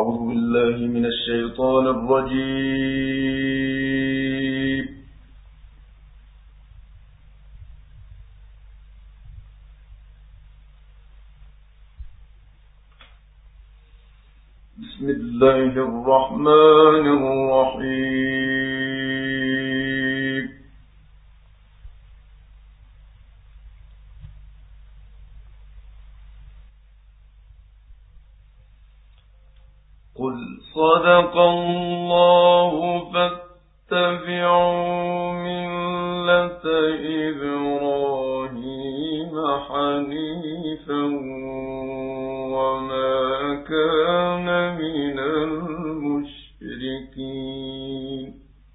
أعوذ بالله من الشيطان الرجيم. بسم الله الرحمن الرحيم. قل صدق الله فاتبعوا ملة إبراهيم حنيفا وما كان من المشركين.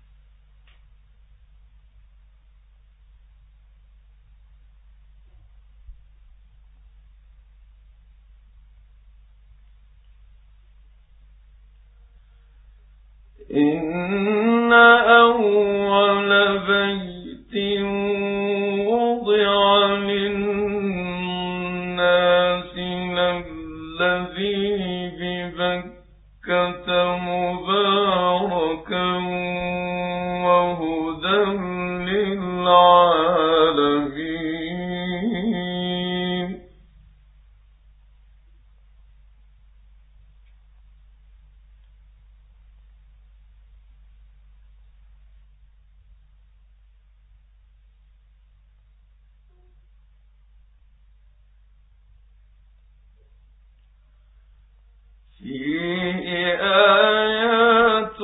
إن أول بيت وضع للناس الذي ببكة مباركا وهدى للعالمين. فيه آيات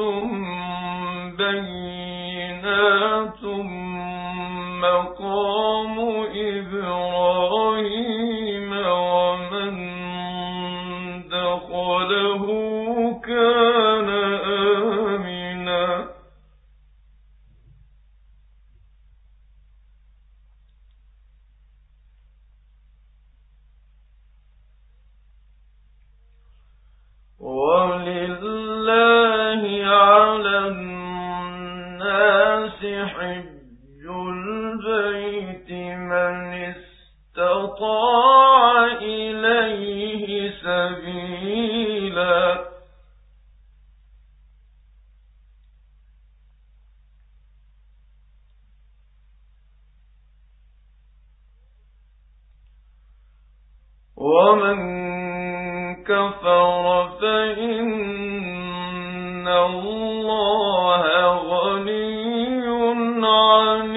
بينات مقام إبراهيم ومن دخله كان آمنا. ولله على الناس حج البيت من استطاع إليه سبيلا. ومن كفر فإن الله غني عن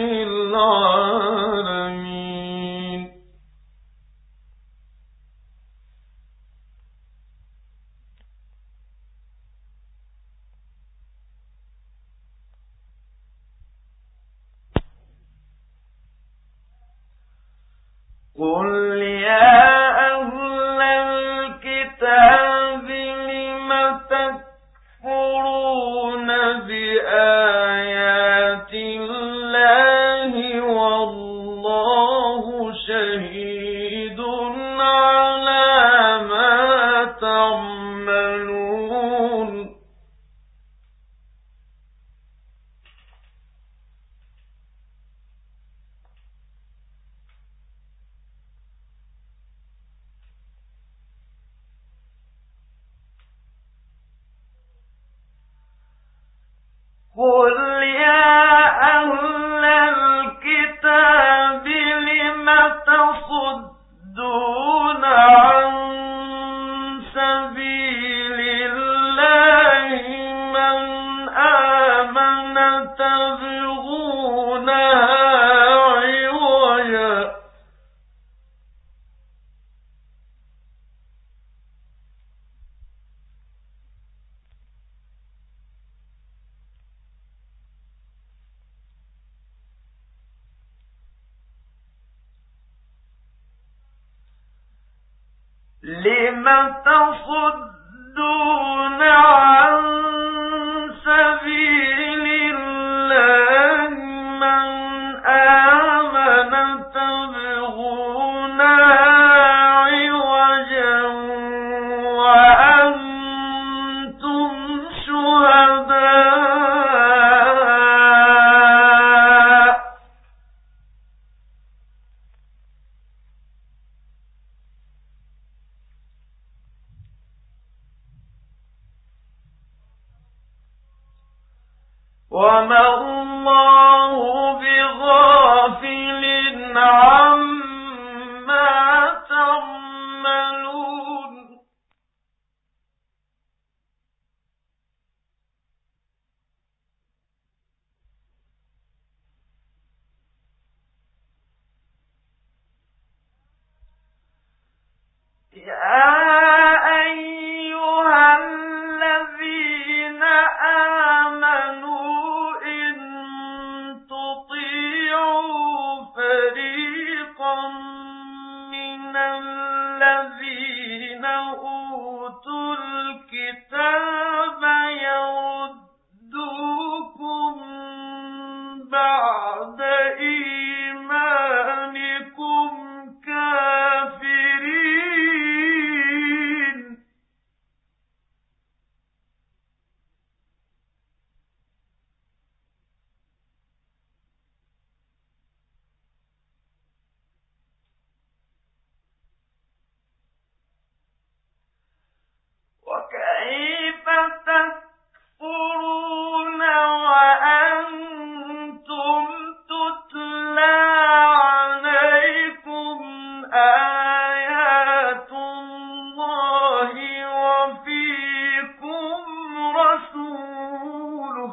العالمين. قل يا أهل الكتاب لم تكفرون بآيات الله والله شهيد على ما تعملون. قل يا أهل الكتاب لم تصدون عن سبيل الله من آمن تبغونها عوجا. لم تصدون عن سبيل الله من آمن تبغونها عوجا وأنتم شهداء. وما الله بغافل عما تعملون بعد إيمانكم كافرين وكيف تكفرون وأنتم تتلى عليكم آيات الله وفيكم رسوله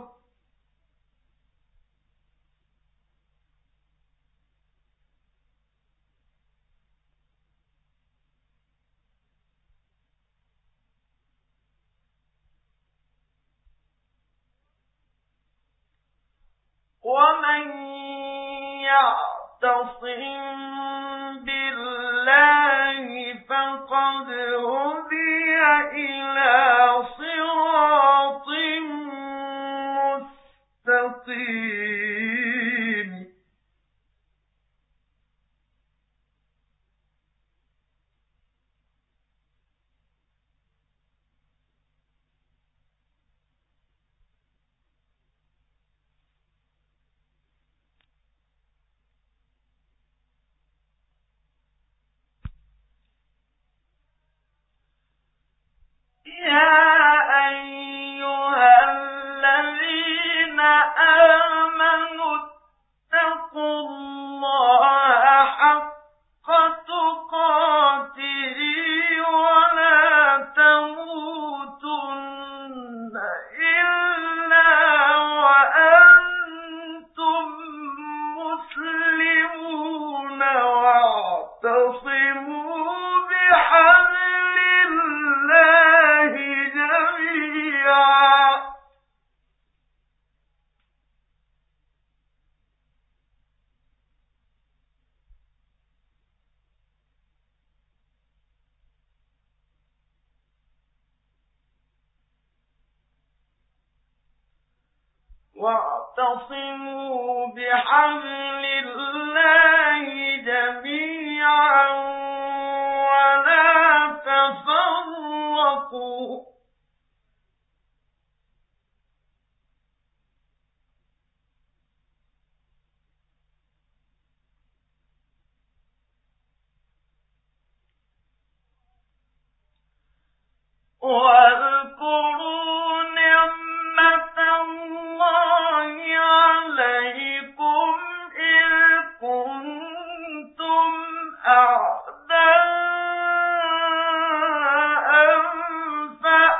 ومن يعتصم بالله فقد هدي إلى صراط مستقيم يا أيها الذين آمنوا اتقوا الله حق تقاته ولا تموتن إلا وأنتم مسلمون واعتصموا بحبل الله جميعا واعتصموا بحبل الله جميعا ولا تفرقوا واذكروا نعمة الله عليكم إذ كنتم أعداء فألف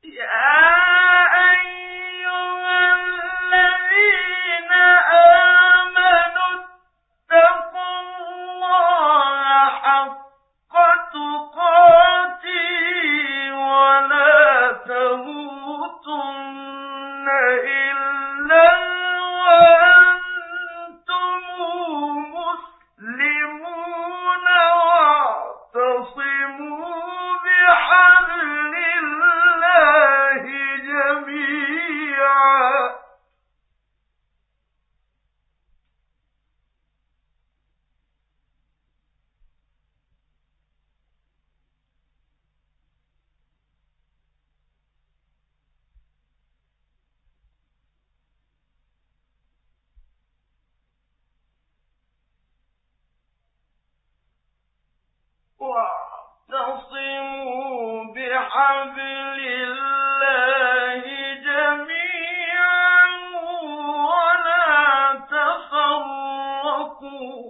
واعتصموا بحبل الله جميعا ولا تفرقوا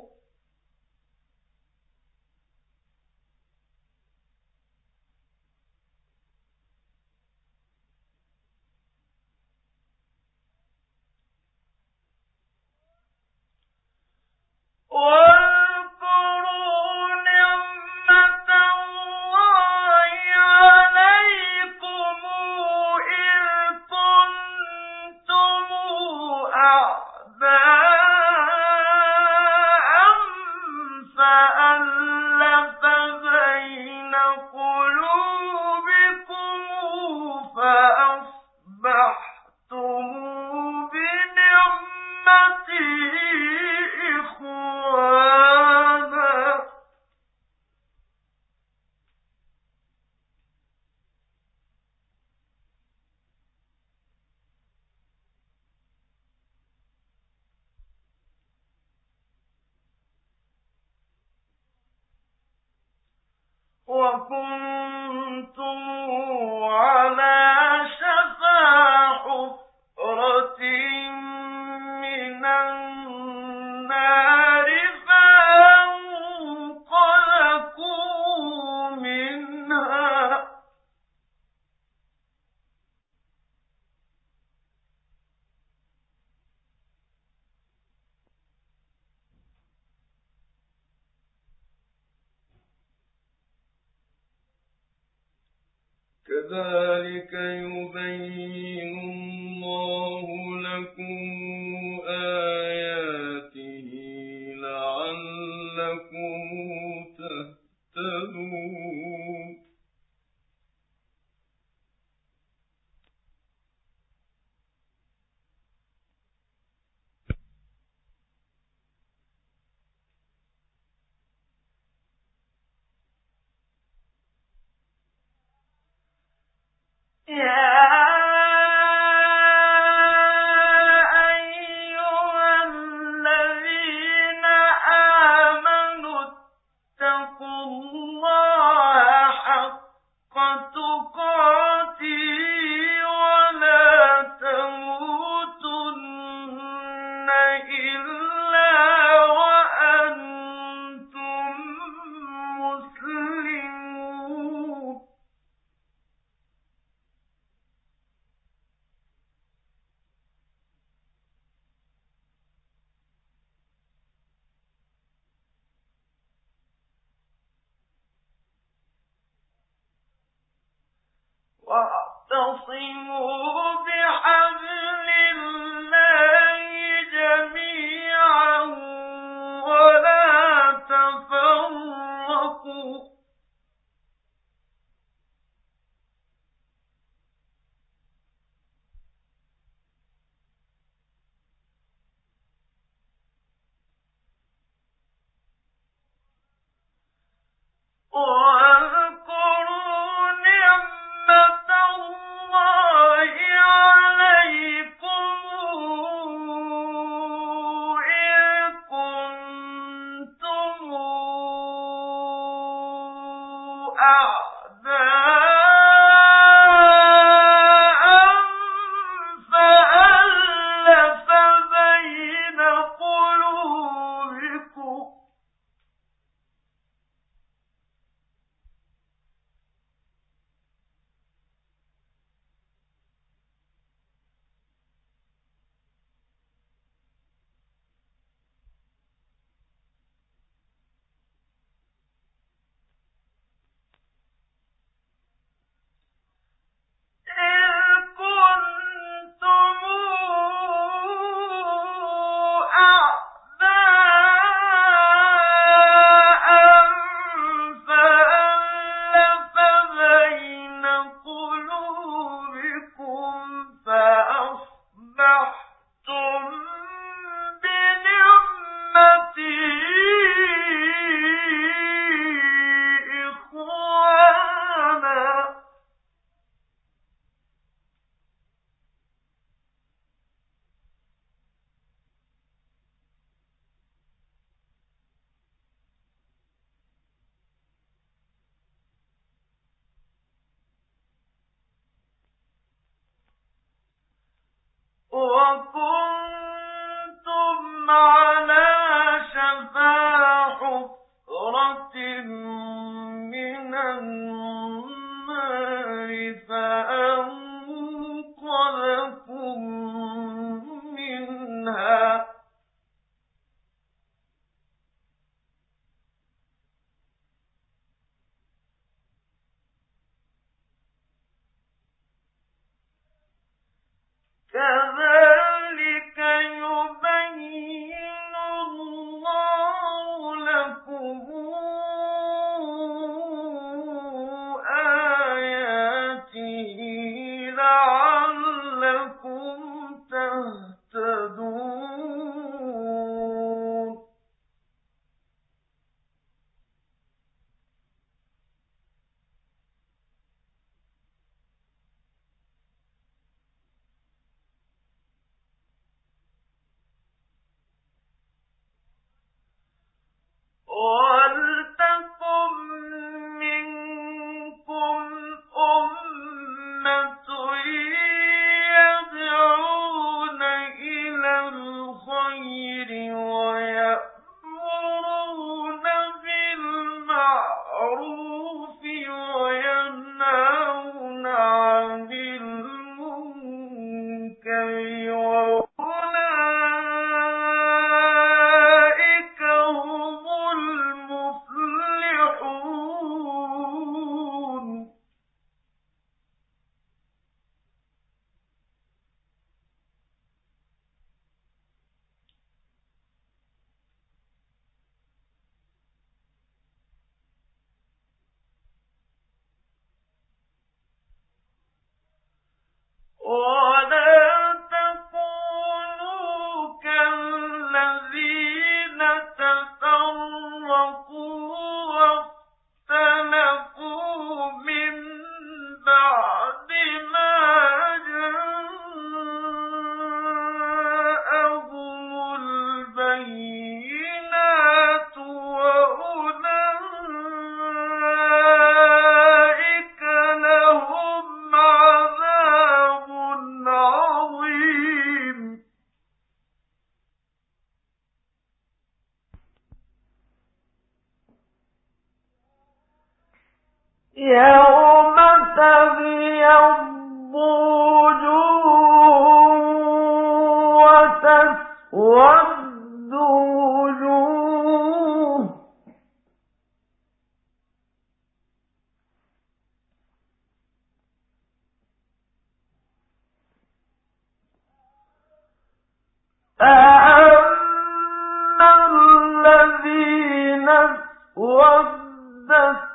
وكنتم على شفا حفرة من النار فانقلقوا منها كذلك يبين الله لكم آياته لعلكم تهتدون واعتصموا بحبل الله جميعا ولا تفرقوا واذكروا نعمة الله عليكم إذ كنتم أعداء فألف بين قلوبكم الذين اسودت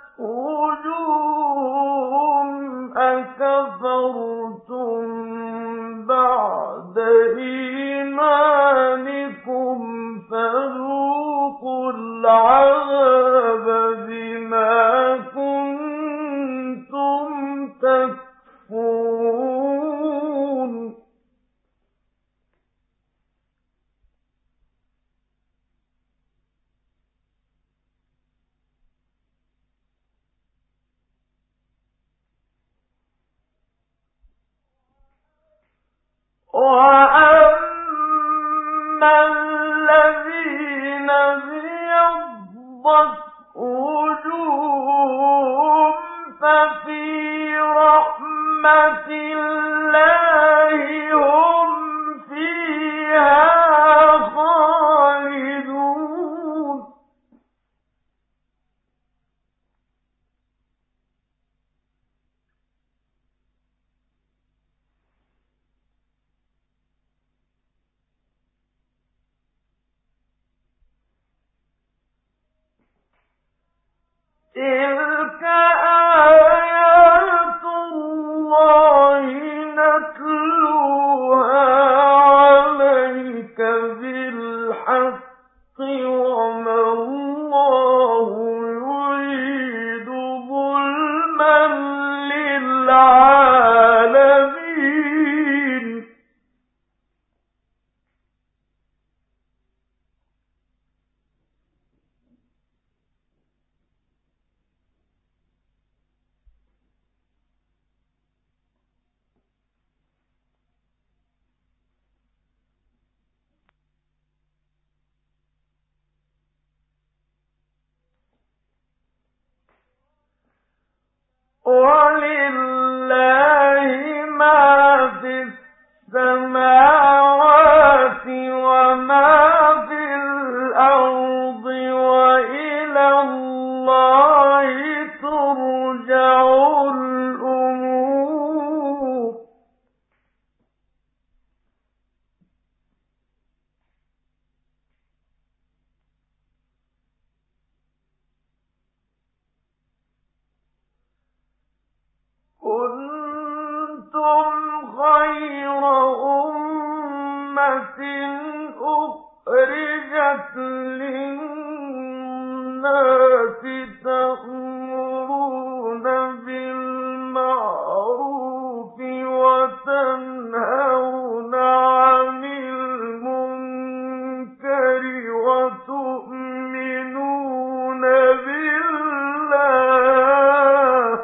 وجوههم أكفرتم بعد إيمانكم فذوقوا العذاب بما كنتم تكفرون وَأَمَّا الَّذِينَ ابْيَضَّتْ وُجُوهُهُمْ فَفِي رَحْمَةِ اللَّهِ هُمْ فِيهَا خَالِدُونَ تِلْكَ آيَاتُ اللَّهِ نَتْلُوهَا عَلَيْكَ بِالْحَقِّ وَمَا اللَّهُ يُرِيدُ ظُلْمًا لِّلْعَالَمِينَ وَلِلَّهِ مَا فِي السَّمَاوَاتِ وَمَا فِي الْأَرْضِ وَإِلَى اللَّهِ تُرْجَعُ الْأُمُورُ كُنتُمْ خَيْرَ أُمَّةٍ أُخْرِجَتْ لِلنَّاسِ تَأْمُرُونَ بِالْمَعْرُوفِ وَتَنْهَوْنَ عَنِ الْمُنكَرِ وَتُؤْمِنُونَ بِاللَّهِ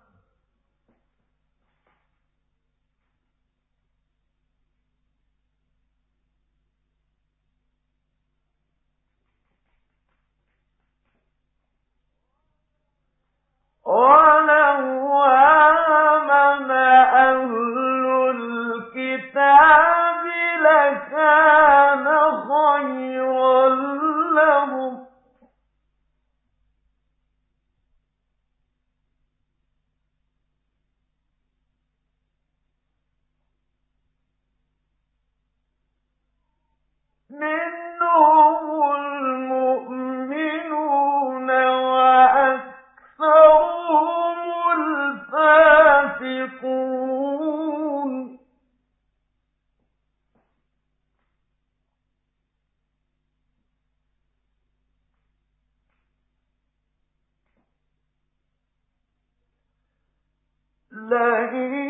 وَلَوْ آمَنَ أَهْلُ الْكِتَابِ لَكَانَ خَيْرًا لَّهُمْ مِنْهُمُ الْمُؤْمِنُونَ وَأَكْثَرُهُمُ الْفَاسِقُونَ لَن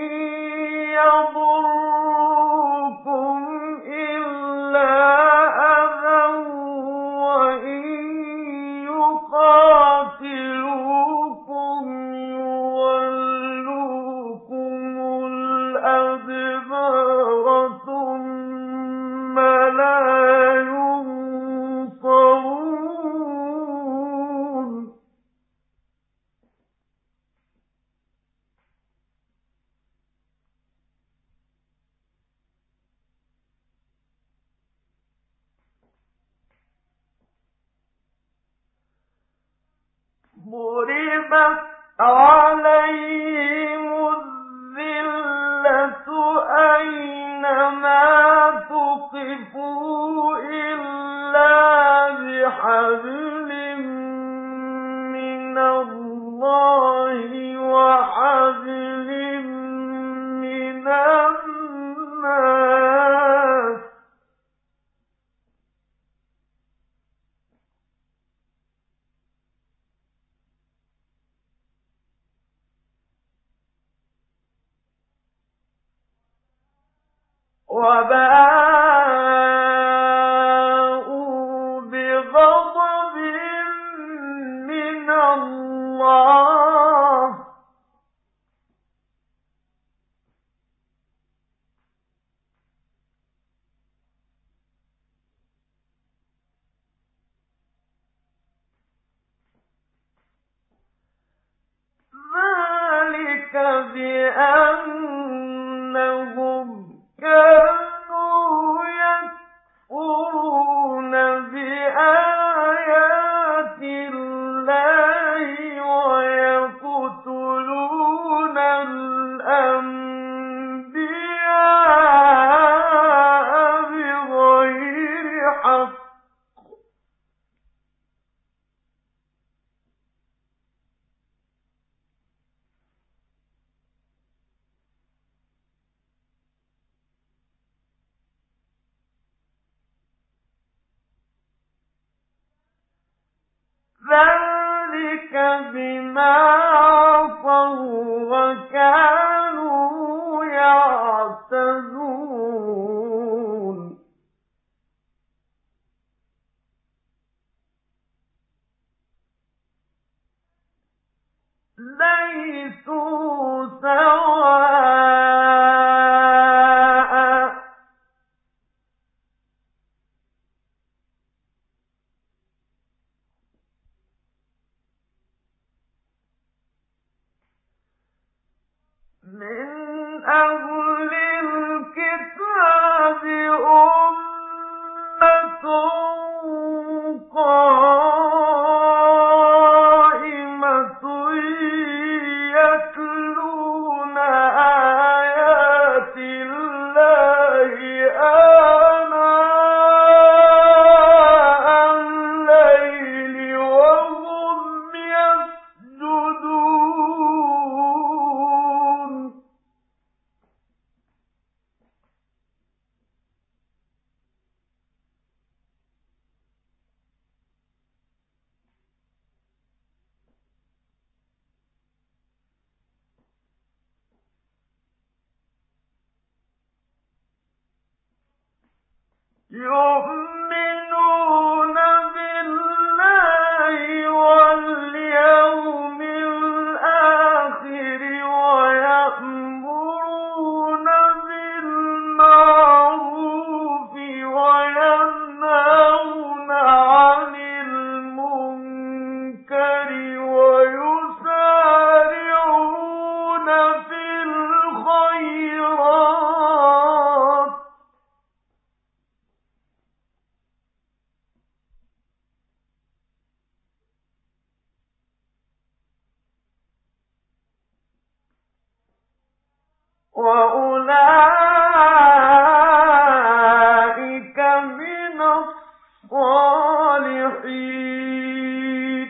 يَضُرُّوكُمْ إِلَّا أَذًى وَإِن يُقَاتِلُوكُمْ يُوَلُّوكُمُ الْأَدْبَارَ ثُمَّ لَا يُنصَرُونَ عليهم الذلة أينما ثقفوا إلا بحبل من الله وحبل من الناس وباءوا بغضب من الله ذلك بأنهم كانوا يكفرون بآيات الله ويقتلون الأنبياء بغير حق ذلك بما عصوا وكانوا يعتدون ليسوا سواء من أهل الكتاب أمة قائمة يتلون آيات الله آناء الليل وهم يسجدون يؤمنون بالله واليوم الآخر ويأمرون بالمعروف وينهون عن المنكر ويسارعون في الخيرات وأولئك من الصالحين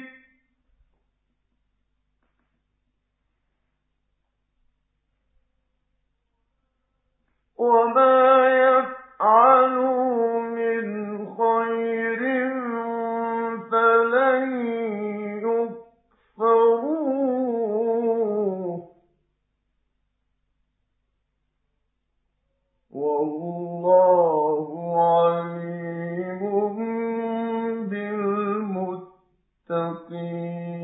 وما يفعلوا من خير فلن يكفروه والله عليم بالمتقين